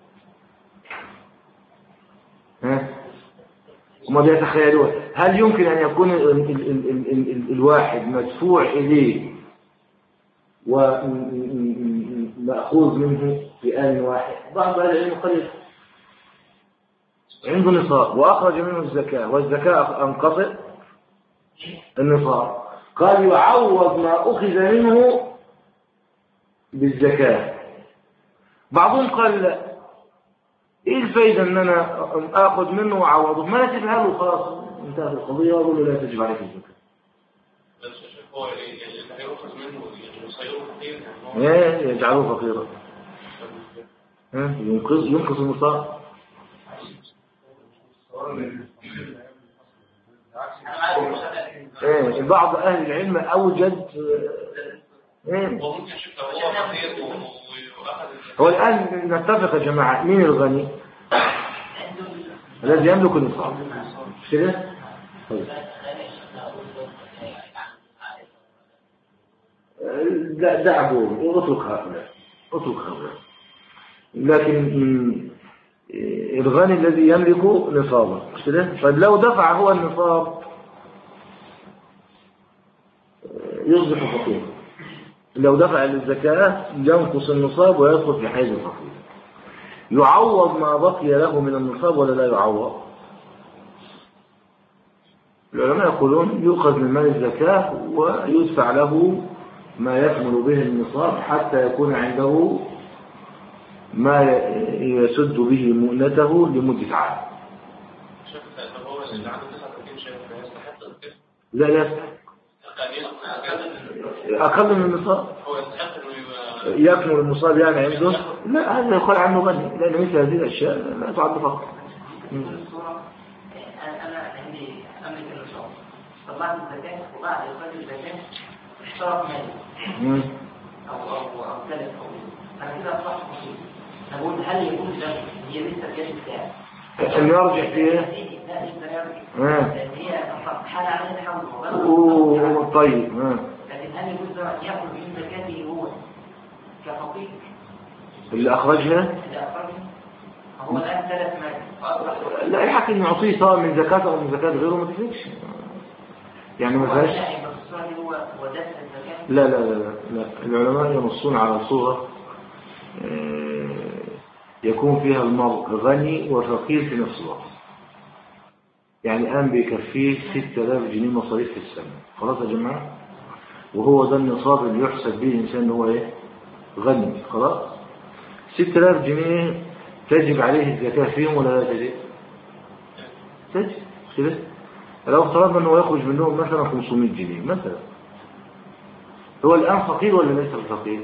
Speaker 1: ها وما بيتخيلون هل يمكن أن يكون ال ال ال ال ال ال الواحد مدفوع إليه ومأخوذ منه في آن واحد؟ بعض أهل العلم قال عنده نصاب وأخرج منه الزكاة والزكاة انقطع النصاب، قال يعوض ما أخذ منه بالزكاة. بعضهم قال لا، إيه الفايدة أن أنا أخذ منه وأعوضه؟ ما نسيبها له خلاص انتهت القضية، وأقول له لا تجب عليك الزكاة.
Speaker 3: بس هو اللي هيأخذ منه يصيره فقير
Speaker 1: ايه يجعله فقيرا، ينقص ينقص النصاب. ايه بعض اهل العلم اوجد ايه
Speaker 3: وممكن شفت هو فقير
Speaker 1: هو الآن نتفق يا جماعة، مين الغني؟ الذي يملك النصاب، مش كده؟ طيب لا دعه واترك هؤلاء، اترك هؤلاء. لكن الغني الذي يملك نصابه، مش كده؟ طيب لو دفع هو النصاب يصبح فقيرا. لو دفع للزكاة ينقص النصاب ويدخل في حيز الفقير. يعوض ما بقي له من النصاب ولا لا يعوض؟ العلماء يقولون يؤخذ من مال الزكاة ويدفع له ما يكمل به النصاب حتى يكون عنده ما يسد به مؤنته لمدة عام. لا يستحق أقل من النصاب، يكمل النصاب يعني عنده، لا هذا يقال عنه غني، لأن مثل هذه الأشياء لا تعد فقط.
Speaker 4: أنا عندي أملك النصاب، طلعت الزكاة وبعد إخراج الزكاة اشترك مالي أو أو أو ثالث أو أنا كده أصبحت مصيب. أقول هل يكون ذلك هي لسه الزكاة بتاعي؟
Speaker 1: أن يرجع فيها؟
Speaker 4: لا لسه يرجع. هي حالة عليها تحول.
Speaker 1: أوه طيب.
Speaker 4: لكن هل يكون ذلك يأخذ من زكاته هو كفقير؟
Speaker 1: اللي أخرجها؟
Speaker 4: اللي أخرجها هو الآن ثلاث مال.
Speaker 1: لا يحكي إن يعطيه سواء من زكاة أو من زكاة غيره ما تفرقش. يعني ما فيهاش. لا لا لا لا العلماء ينصون على صورة يكون فيها المرء غني وفقير في نفس الوقت. يعني الآن بيكفيه ستة آلاف جنيه مصاريف في السنة، خلاص يا جماعة، وهو ده النصاب اللي يحسب به الإنسان هو إيه؟ غني، خلاص. ستة آلاف جنيه تجب عليه الزكاة فيهم ولا لا تجب؟ تجب كده. لو افترضنا أنه يخرج منهم مثلا خمسمائة جنيه مثلا، هو الآن فقير ولا ليس فقير؟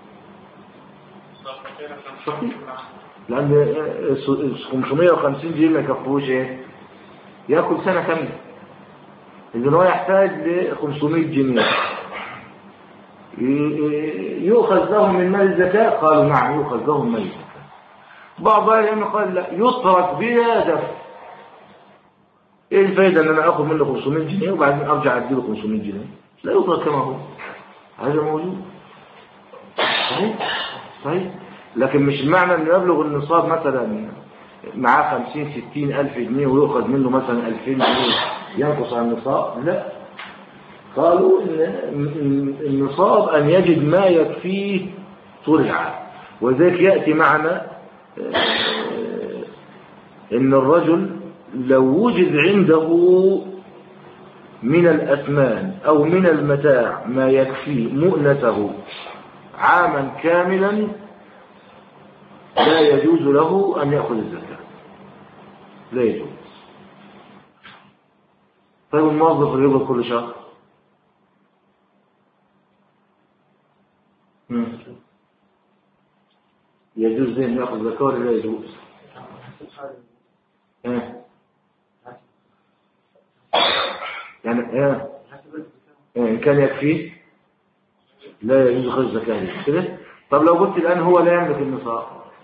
Speaker 1: فقير، لأن خمسمائة وخمسين جنيه ما يكفوش إيه؟ يأكل سنة كاملة. إذن هو يحتاج ل خمسمائة جنيه يؤخذ له من مال الزكاة. قالوا نعم يؤخذ له من مال الزكاة. بعض العلماء قال لا يترك بها دفع. ايه الفايدة ان انا اخذ منه خمسمائة جنيه وبعدين ارجع اديله خمسمائة جنيه؟ لا يترك كما هو، هذا موجود صحيح صحيح. لكن مش معنى انه يبلغ النصاب مثلا معاه خمسين ستين الف جنيه ويؤخذ منه مثلا الفين جنيه ينقص عن النصاب، لا. قالوا ان النصاب ان يجد ما يكفيه طول العام. وذلك يأتي معنا ان الرجل لو وجد عنده من الأثمان أو من المتاع ما يكفي مؤنته عاما كاملا لا يجوز له أن يأخذ الزكاة، لا يجوز. طيب الموظف اللي يقبض كل شهر يجوز له أن يأخذ زكاة ولا لا يجوز؟ ها يعني ايه ان كان يكفيه لا يجوز خرج زكاه كده. طب لو قلت الان هو لا يملك النصاب،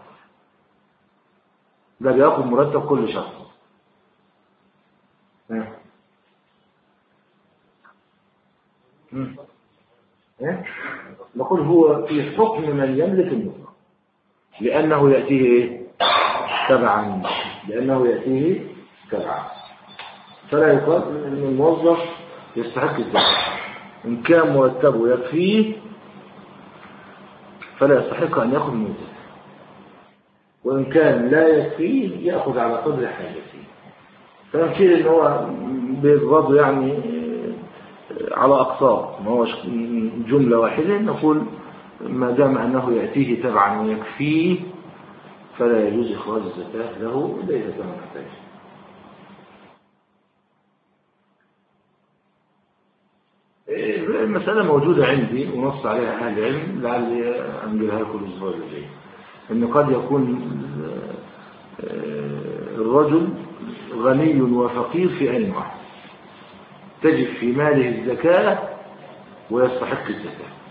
Speaker 1: ده بياخد مرتب كل شهر، ها ايه نقول هو في حكم من يملك النصاب لانه ياتيه ايه تبعا، لانه ياتيه تبعا. فلا يقال ان الموظف يستحق الزكاة. ان كان مرتبه يكفيه فلا يستحق ان ياخذ من الزكاة، وان كان لا يكفيه ياخذ على قدر حاجته. فنقول ان هو بيضغط يعني على اقساط، ما هوش جمله واحده. نقول ما دام انه ياتيه تبعا ويكفيه فلا يجوز اخراج الزكاه له الا اذا كان محتاج. المسألة موجودة عندي ونص عليها أهل العلم، لعلي أنقلها لكم الأسبوع الجاي. إن قد يكون الرجل غني وفقير في آن واحد، تجب في ماله الزكاة ويستحق الزكاة.